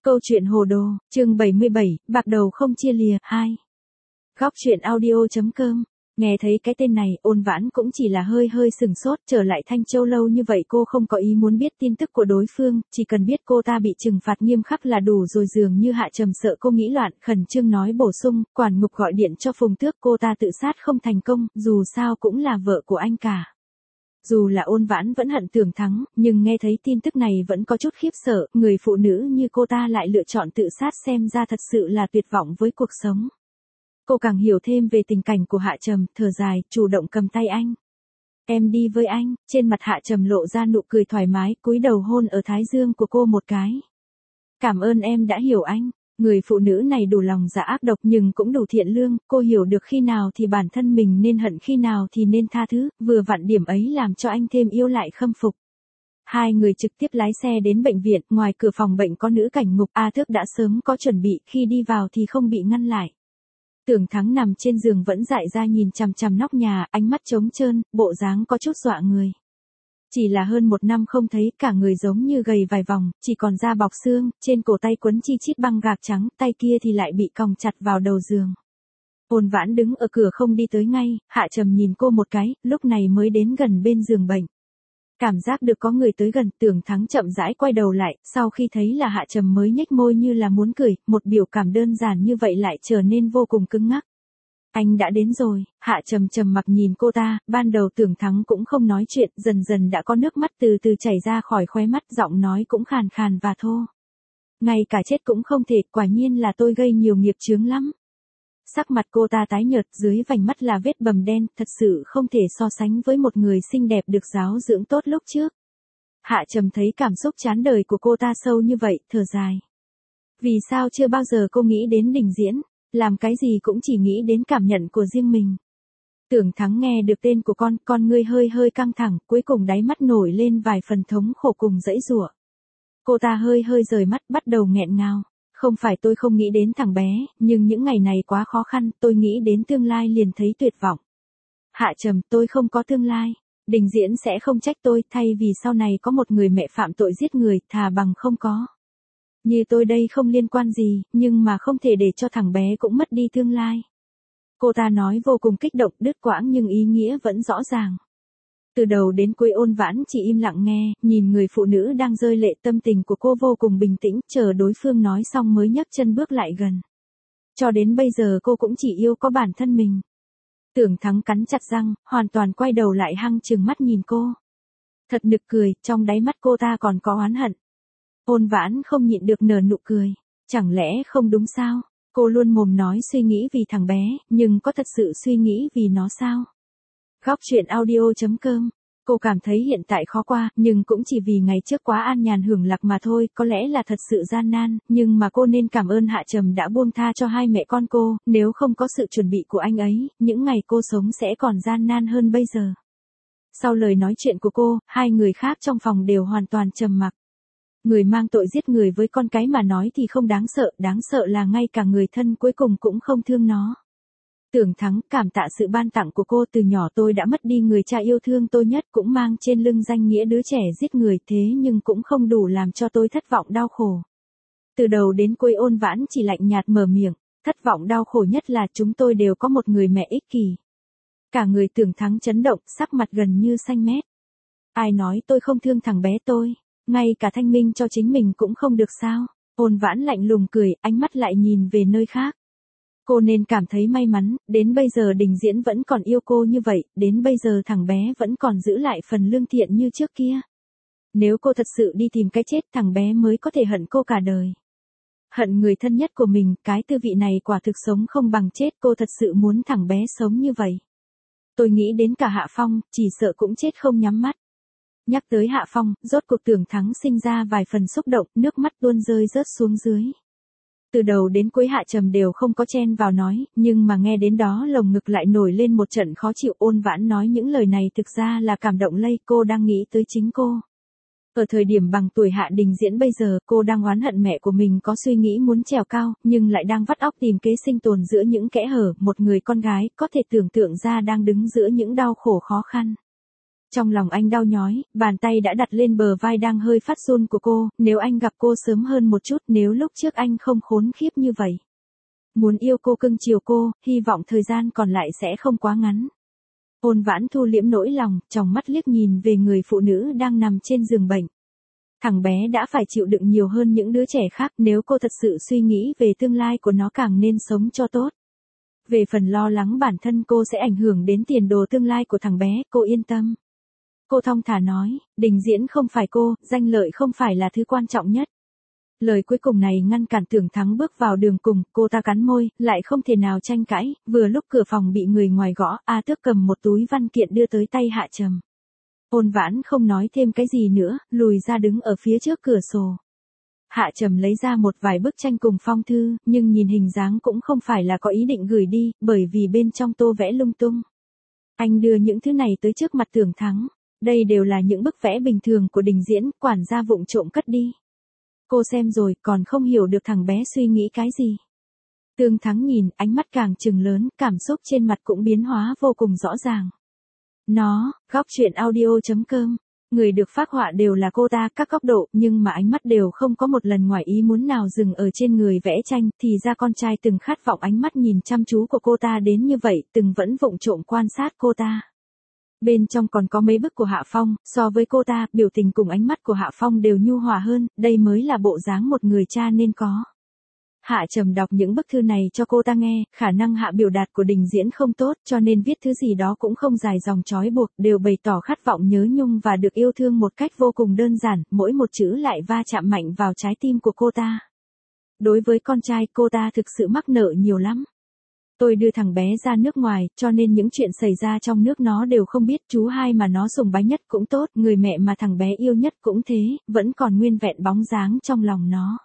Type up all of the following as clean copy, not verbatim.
Câu chuyện hồ đồ, chương 77, bạc đầu không chia lìa, 2. Góc truyện audio.com. Nghe thấy cái tên này, Ôn Vãn cũng chỉ là hơi sừng sốt, trở lại Thanh Châu lâu như vậy cô không có ý muốn biết tin tức của đối phương, chỉ cần biết cô ta bị trừng phạt nghiêm khắc là đủ rồi. Dường như Hạ Trầm sợ cô nghĩ loạn, khẩn trương nói bổ sung, quản ngục gọi điện cho Phùng Tước, cô ta tự sát không thành công, dù sao cũng là vợ của anh cả. Dù là Ôn Vãn vẫn hận Tưởng Thắng, nhưng nghe thấy tin tức này vẫn có chút khiếp sợ, người phụ nữ như cô ta lại lựa chọn tự sát xem ra thật sự là tuyệt vọng với cuộc sống. Cô càng hiểu thêm về tình cảnh của Hạ Trầm, thở dài, chủ động cầm tay anh. Em đi với anh, trên mặt Hạ Trầm lộ ra nụ cười thoải mái, cúi đầu hôn ở thái dương của cô một cái. Cảm ơn em đã hiểu anh. Người phụ nữ này đủ lòng dạ ác độc nhưng cũng đủ thiện lương, cô hiểu được khi nào thì bản thân mình nên hận, khi nào thì nên tha thứ, vừa vặn điểm ấy làm cho anh thêm yêu lại khâm phục. Hai người trực tiếp lái xe đến bệnh viện, ngoài cửa phòng bệnh có nữ cảnh ngục, A Thước đã sớm có chuẩn bị, khi đi vào thì không bị ngăn lại. Tưởng Thắng nằm trên giường vẫn dại ra nhìn chằm chằm nóc nhà, ánh mắt trống trơn, bộ dáng có chút dọa người. Chỉ là hơn 1 năm không thấy, cả người giống như gầy vài vòng, chỉ còn da bọc xương, trên cổ tay quấn chi chít băng gạc trắng, tay kia thì lại bị còng chặt vào đầu giường. Ôn Vãn đứng ở cửa không đi tới ngay, Hạ Trầm nhìn cô một cái, lúc này mới đến gần bên giường bệnh. Cảm giác được có người tới gần, Tưởng Thắng chậm rãi quay đầu lại, sau khi thấy là Hạ Trầm mới nhếch môi như là muốn cười, một biểu cảm đơn giản như vậy lại trở nên vô cùng cứng ngắc. Anh đã đến rồi. Hạ Trầm trầm mặc nhìn cô ta, ban đầu Tưởng Thắng cũng không nói chuyện, dần dần đã có nước mắt từ từ chảy ra khỏi khóe mắt, giọng nói cũng khàn khàn và thô. Ngay cả chết cũng không thể, quả nhiên là tôi gây nhiều nghiệp chướng lắm. Sắc mặt cô ta tái nhợt, dưới vành mắt là vết bầm đen, thật sự không thể so sánh với một người xinh đẹp được giáo dưỡng tốt lúc trước. Hạ Trầm thấy cảm xúc chán đời của cô ta sâu như vậy, thở dài. Vì sao chưa bao giờ cô nghĩ đến Đình Diễn? Làm cái gì cũng chỉ nghĩ đến cảm nhận của riêng mình. Tưởng Thắng nghe được tên của con ngươi hơi căng thẳng, cuối cùng đáy mắt nổi lên vài phần thống khổ cùng dãy giụa. Cô ta hơi rời mắt, bắt đầu nghẹn ngào. Không phải tôi không nghĩ đến thằng bé, nhưng những ngày này quá khó khăn, tôi nghĩ đến tương lai liền thấy tuyệt vọng. Hạ Trầm, tôi không có tương lai. Đình Diễn sẽ không trách tôi, thay vì sau này có một người mẹ phạm tội giết người, thà bằng không có. Như tôi đây không liên quan gì, nhưng mà không thể để cho thằng bé cũng mất đi tương lai. Cô ta nói vô cùng kích động, đứt quãng nhưng ý nghĩa vẫn rõ ràng. Từ đầu đến cuối Ôn Vãn chỉ im lặng nghe, nhìn người phụ nữ đang rơi lệ, tâm tình của cô vô cùng bình tĩnh, chờ đối phương nói xong mới nhấc chân bước lại gần. Cho đến bây giờ cô cũng chỉ yêu có bản thân mình. Tưởng Thắng cắn chặt răng, hoàn toàn quay đầu lại hăng trừng mắt nhìn cô. Thật nực cười, trong đáy mắt cô ta còn có oán hận. Ôn Vãn không nhịn được nở nụ cười. Chẳng lẽ không đúng sao? Cô luôn mồm nói suy nghĩ vì thằng bé, nhưng có thật sự suy nghĩ vì nó sao? Góc truyện audio.com. Cô cảm thấy hiện tại khó qua, nhưng cũng chỉ vì ngày trước quá an nhàn hưởng lạc mà thôi, có lẽ là thật sự gian nan, nhưng mà cô nên cảm ơn Hạ Trầm đã buông tha cho hai mẹ con cô, nếu không có sự chuẩn bị của anh ấy, những ngày cô sống sẽ còn gian nan hơn bây giờ. Sau lời nói chuyện của cô, hai người khác trong phòng đều hoàn toàn trầm mặc. Người mang tội giết người với con cái mà nói thì không đáng sợ là ngay cả người thân cuối cùng cũng không thương nó. Tưởng Thắng, cảm tạ sự ban tặng của cô, từ nhỏ tôi đã mất đi người cha yêu thương tôi nhất, cũng mang trên lưng danh nghĩa đứa trẻ giết người, thế nhưng cũng không đủ làm cho tôi thất vọng đau khổ. Từ đầu đến cuối Ôn Vãn chỉ lạnh nhạt mở miệng, thất vọng đau khổ nhất là chúng tôi đều có một người mẹ ích kỷ. Cả người Tưởng Thắng chấn động, sắc mặt gần như xanh mét. Ai nói tôi không thương thằng bé tôi? Ngay cả thanh minh cho chính mình cũng không được sao? Ôn Vãn lạnh lùng cười, ánh mắt lại nhìn về nơi khác. Cô nên cảm thấy may mắn, đến bây giờ Đình Diễn vẫn còn yêu cô như vậy, đến bây giờ thằng bé vẫn còn giữ lại phần lương thiện như trước kia. Nếu cô thật sự đi tìm cái chết, thằng bé mới có thể hận cô cả đời. Hận người thân nhất của mình, cái tư vị này quả thực sống không bằng chết, cô thật sự muốn thằng bé sống như vậy. Tôi nghĩ đến cả Hạ Phong, chỉ sợ cũng chết không nhắm mắt. Nhắc tới Hạ Phong, rốt cuộc Tưởng Thắng sinh ra vài phần xúc động, nước mắt tuôn rơi rớt xuống dưới. Từ đầu đến cuối Hạ Trầm đều không có chen vào nói, nhưng mà nghe đến đó lồng ngực lại nổi lên một trận khó chịu. Ôn Vãn nói những lời này thực ra là cảm động lây, cô đang nghĩ tới chính cô. Ở thời điểm bằng tuổi Hạ Đình Diễn bây giờ, cô đang oán hận mẹ của mình có suy nghĩ muốn trèo cao, nhưng lại đang vắt óc tìm kế sinh tồn giữa những kẽ hở, một người con gái có thể tưởng tượng ra đang đứng giữa những đau khổ khó khăn. Trong lòng anh đau nhói, bàn tay đã đặt lên bờ vai đang hơi phát run của cô, nếu anh gặp cô sớm hơn một chút, nếu lúc trước anh không khốn khiếp như vậy. Muốn yêu cô cưng chiều cô, hy vọng thời gian còn lại sẽ không quá ngắn. Ôn Vãn thu liễm nỗi lòng, tròng mắt liếc nhìn về người phụ nữ đang nằm trên giường bệnh. Thằng bé đã phải chịu đựng nhiều hơn những đứa trẻ khác, nếu cô thật sự suy nghĩ về tương lai của nó càng nên sống cho tốt. Về phần lo lắng bản thân cô sẽ ảnh hưởng đến tiền đồ tương lai của thằng bé, cô yên tâm. Cô thong thả nói, Đình Diễn không phải cô, danh lợi không phải là thứ quan trọng nhất. Lời cuối cùng này ngăn cản Tưởng Thắng bước vào đường cùng, cô ta cắn môi, lại không thể nào tranh cãi, vừa lúc cửa phòng bị người ngoài gõ, A Tước cầm một túi văn kiện đưa tới tay Hạ Trầm. Ôn Vãn không nói thêm cái gì nữa, lùi ra đứng ở phía trước cửa sổ. Hạ Trầm lấy ra một vài bức tranh cùng phong thư, nhưng nhìn hình dáng cũng không phải là có ý định gửi đi, bởi vì bên trong tô vẽ lung tung. Anh đưa những thứ này tới trước mặt Tưởng Thắng. Đây đều là những bức vẽ bình thường của Đình Diễn, quản gia vụng trộm cất đi. Cô xem rồi, còn không hiểu được thằng bé suy nghĩ cái gì. Tưởng Thắng nhìn, ánh mắt càng trừng lớn, cảm xúc trên mặt cũng biến hóa vô cùng rõ ràng. Góc truyện audio.com. Người được phác họa đều là cô ta, các góc độ, nhưng mà ánh mắt đều không có một lần ngoài ý muốn nào dừng ở trên người vẽ tranh, thì ra con trai từng khát vọng ánh mắt nhìn chăm chú của cô ta đến như vậy, từng vẫn vụng trộm quan sát cô ta. Bên trong còn có mấy bức của Hạ Phong, so với cô ta, biểu tình cùng ánh mắt của Hạ Phong đều nhu hòa hơn, đây mới là bộ dáng một người cha nên có. Hạ Trầm đọc những bức thư này cho cô ta nghe, khả năng Hạ biểu đạt của Đình Diễn không tốt, cho nên viết thứ gì đó cũng không dài dòng trói buộc, đều bày tỏ khát vọng nhớ nhung và được yêu thương một cách vô cùng đơn giản, mỗi một chữ lại va chạm mạnh vào trái tim của cô ta. Đối với con trai, cô ta thực sự mắc nợ nhiều lắm. Tôi đưa thằng bé ra nước ngoài, cho nên những chuyện xảy ra trong nước nó đều không biết, chú hai mà nó sùng bái nhất cũng tốt, người mẹ mà thằng bé yêu nhất cũng thế, vẫn còn nguyên vẹn bóng dáng trong lòng nó.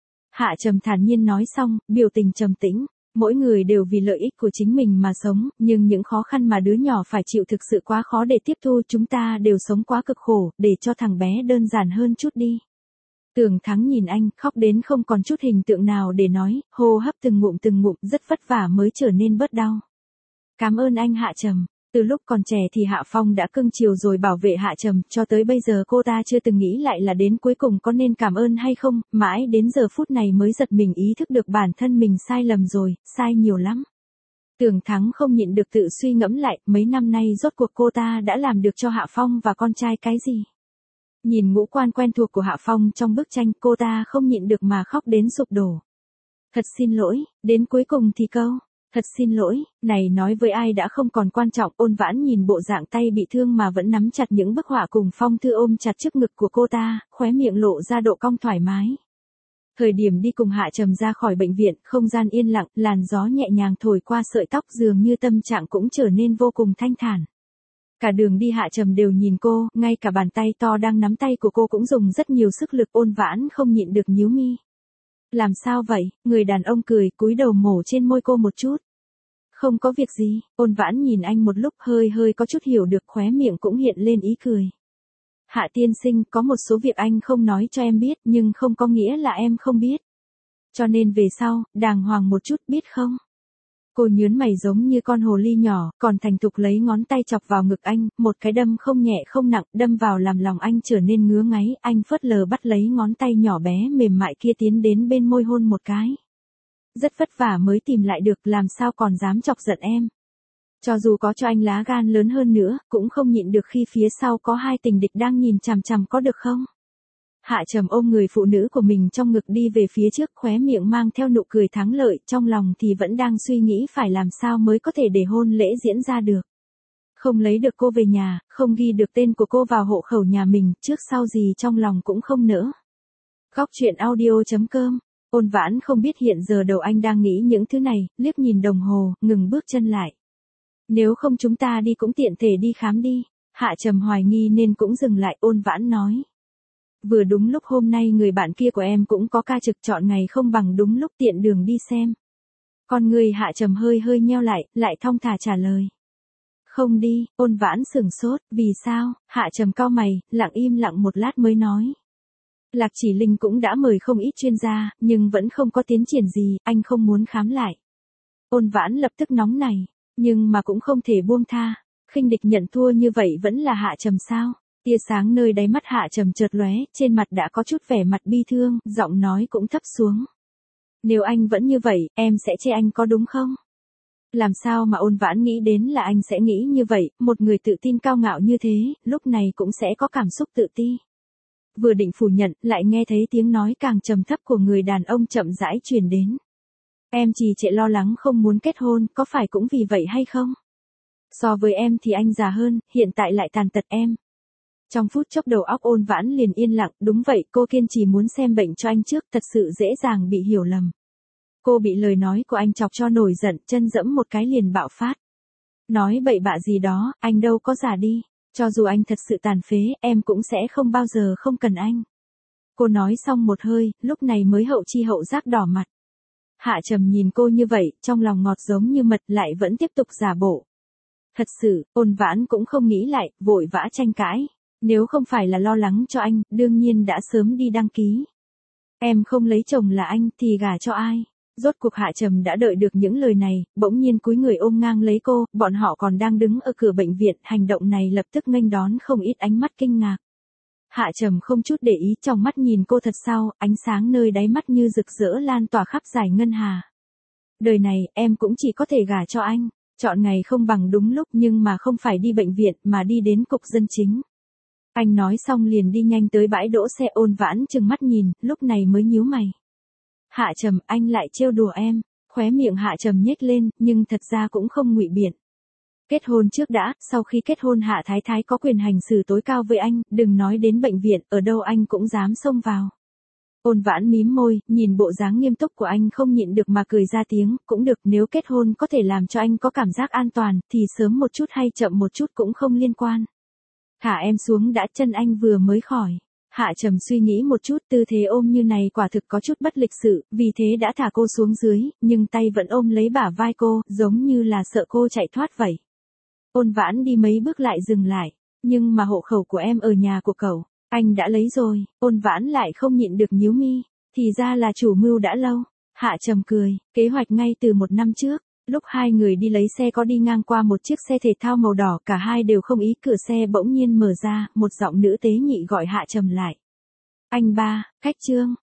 Hạ Trầm thản nhiên nói xong, biểu tình trầm tĩnh, mỗi người đều vì lợi ích của chính mình mà sống, nhưng những khó khăn mà đứa nhỏ phải chịu thực sự quá khó để tiếp thu, chúng ta đều sống quá cực khổ, để cho thằng bé đơn giản hơn chút đi. Tưởng Thắng nhìn anh, khóc đến không còn chút hình tượng nào để nói, hô hấp từng ngụm, rất vất vả mới trở nên bớt đau. Cảm ơn anh Hạ Trầm. Từ lúc còn trẻ thì Hạ Phong đã cưng chiều rồi bảo vệ Hạ Trầm, cho tới bây giờ cô ta chưa từng nghĩ lại là đến cuối cùng có nên cảm ơn hay không, mãi đến giờ phút này mới giật mình ý thức được bản thân mình sai lầm rồi, sai nhiều lắm. Tưởng Thắng không nhịn được tự suy ngẫm lại, mấy năm nay rốt cuộc cô ta đã làm được cho Hạ Phong và con trai cái gì. Nhìn ngũ quan quen thuộc của Hạ Phong trong bức tranh, cô ta không nhịn được mà khóc đến sụp đổ. Thật xin lỗi, đến cuối cùng thì câu, thật xin lỗi, này nói với ai đã không còn quan trọng. Ôn Vãn nhìn bộ dạng tay bị thương mà vẫn nắm chặt những bức họa cùng phong thư ôm chặt trước ngực của cô ta, khóe miệng lộ ra độ cong thoải mái. Thời điểm đi cùng Hạ Trầm ra khỏi bệnh viện, không gian yên lặng, làn gió nhẹ nhàng thổi qua sợi tóc, dường như tâm trạng cũng trở nên vô cùng thanh thản. Cả đường đi Hạ Trầm đều nhìn cô, ngay cả bàn tay to đang nắm tay của cô cũng dùng rất nhiều sức lực. Ôn Vãn không nhịn được nhíu mi. Làm sao vậy? Người đàn ông cười, cúi đầu mổ trên môi cô một chút. Không có việc gì. Ôn Vãn nhìn anh một lúc, hơi có chút hiểu được, khóe miệng cũng hiện lên ý cười. Hạ tiên sinh, có một số việc anh không nói cho em biết, nhưng không có nghĩa là em không biết. Cho nên về sau, đàng hoàng một chút, biết không? Cô nhớn mày giống như con hồ ly nhỏ, còn thành thục lấy ngón tay chọc vào ngực anh, một cái đâm không nhẹ không nặng, đâm vào làm lòng anh trở nên ngứa ngáy, anh phớt lờ bắt lấy ngón tay nhỏ bé mềm mại kia tiến đến bên môi hôn một cái. Rất vất vả mới tìm lại được, làm sao còn dám chọc giận em. Cho dù có cho anh lá gan lớn hơn nữa, cũng không nhịn được khi phía sau có hai tình địch đang nhìn chằm chằm, có được không? Hạ Trầm ôm người phụ nữ của mình trong ngực đi về phía trước, khóe miệng mang theo nụ cười thắng lợi, trong lòng thì vẫn đang suy nghĩ phải làm sao mới có thể để hôn lễ diễn ra được. Không lấy được cô về nhà, không ghi được tên của cô vào hộ khẩu nhà mình, trước sau gì trong lòng cũng không nỡ. Góc truyện audio.com. Ôn Vãn không biết hiện giờ đầu anh đang nghĩ những thứ này, liếc nhìn đồng hồ, ngừng bước chân lại. Nếu không chúng ta đi cũng tiện thể đi khám đi. Hạ Trầm hoài nghi nên cũng dừng lại. Ôn Vãn nói. Vừa đúng lúc hôm nay người bạn kia của em cũng có ca trực, chọn ngày không bằng đúng lúc tiện đường đi xem. Con người Hạ Trầm hơi nheo lại thong thả trả lời. Không đi. Ôn Vãn sửng sốt, vì sao? Hạ Trầm cau mày, lặng im lặng một lát mới nói. Lạc Chỉ Linh cũng đã mời không ít chuyên gia, nhưng vẫn không có tiến triển gì, anh không muốn khám lại. Ôn Vãn lập tức nóng nảy, nhưng mà cũng không thể buông tha. khinh địch nhận thua như vậy vẫn là Hạ Trầm sao? Tia sáng nơi đáy mắt Hạ Trầm chợt lóe, trên mặt đã có chút vẻ mặt bi thương, giọng nói cũng thấp xuống. Nếu anh vẫn như vậy, em sẽ chê anh có đúng không? Làm sao mà Ôn Vãn nghĩ đến là anh sẽ nghĩ như vậy, một người tự tin cao ngạo như thế, lúc này cũng sẽ có cảm xúc tự ti. Vừa định phủ nhận, lại nghe thấy tiếng nói càng trầm thấp của người đàn ông chậm rãi truyền đến. Em trì trệ lo lắng không muốn kết hôn, có phải cũng vì vậy hay không? So với em thì anh già hơn, hiện tại lại tàn tật em. Trong phút chốc đầu óc Ôn Vãn liền yên lặng, đúng vậy, cô kiên trì muốn xem bệnh cho anh trước, thật sự dễ dàng bị hiểu lầm. Cô bị lời nói của anh chọc cho nổi giận, chân dẫm một cái liền bạo phát. Nói bậy bạ gì đó, anh đâu có già đi. Cho dù anh thật sự tàn phế, em cũng sẽ không bao giờ không cần anh. Cô nói xong một hơi, lúc này mới hậu chi hậu giác đỏ mặt. Hạ Trầm nhìn cô như vậy, trong lòng ngọt giống như mật lại vẫn tiếp tục giả bộ. Thật sự, Ôn Vãn cũng không nghĩ lại, vội vã tranh cãi. Nếu không phải là lo lắng cho anh, đương nhiên đã sớm đi đăng ký. Em không lấy chồng là anh, thì gả cho ai? Rốt cuộc Hạ Trầm đã đợi được những lời này, bỗng nhiên cúi người ôm ngang lấy cô, bọn họ còn đang đứng ở cửa bệnh viện, hành động này lập tức nghênh đón không ít ánh mắt kinh ngạc. Hạ Trầm không chút để ý, trong mắt nhìn cô thật sâu, ánh sáng nơi đáy mắt như rực rỡ lan tỏa khắp dải ngân hà. Đời này, em cũng chỉ có thể gả cho anh, chọn ngày không bằng đúng lúc nhưng mà không phải đi bệnh viện mà đi đến cục dân chính. Anh nói xong liền đi nhanh tới bãi đỗ xe. Ôn Vãn trừng mắt nhìn, lúc này mới nhíu mày. Hạ Trầm, anh lại trêu đùa em. Khóe miệng Hạ Trầm nhếch lên, nhưng thật ra cũng không ngụy biện. Kết hôn trước đã, sau khi kết hôn Hạ Thái Thái có quyền hành xử tối cao với anh, đừng nói đến bệnh viện, ở đâu anh cũng dám xông vào. Ôn Vãn mím môi, nhìn bộ dáng nghiêm túc của anh không nhịn được mà cười ra tiếng, cũng được, nếu kết hôn có thể làm cho anh có cảm giác an toàn, thì sớm một chút hay chậm một chút cũng không liên quan. Thả em xuống đã, chân anh vừa mới khỏi. Hạ Trầm suy nghĩ một chút, tư thế ôm như này quả thực có chút bất lịch sự, vì thế đã thả cô xuống dưới, nhưng tay vẫn ôm lấy bả vai cô, giống như là sợ cô chạy thoát vậy. Ôn Vãn đi mấy bước lại dừng lại, nhưng mà hộ khẩu của em ở nhà của cậu, anh đã lấy rồi. Ôn Vãn lại không nhịn được nhíu mi, thì ra là chủ mưu đã lâu. Hạ Trầm cười, kế hoạch ngay từ 1 năm trước. Lúc hai người đi lấy xe có đi ngang qua một chiếc xe thể thao màu đỏ, cả hai đều không ý, cửa xe bỗng nhiên mở ra, một giọng nữ tế nhị gọi Hạ Trầm lại. Anh ba, khách Trương.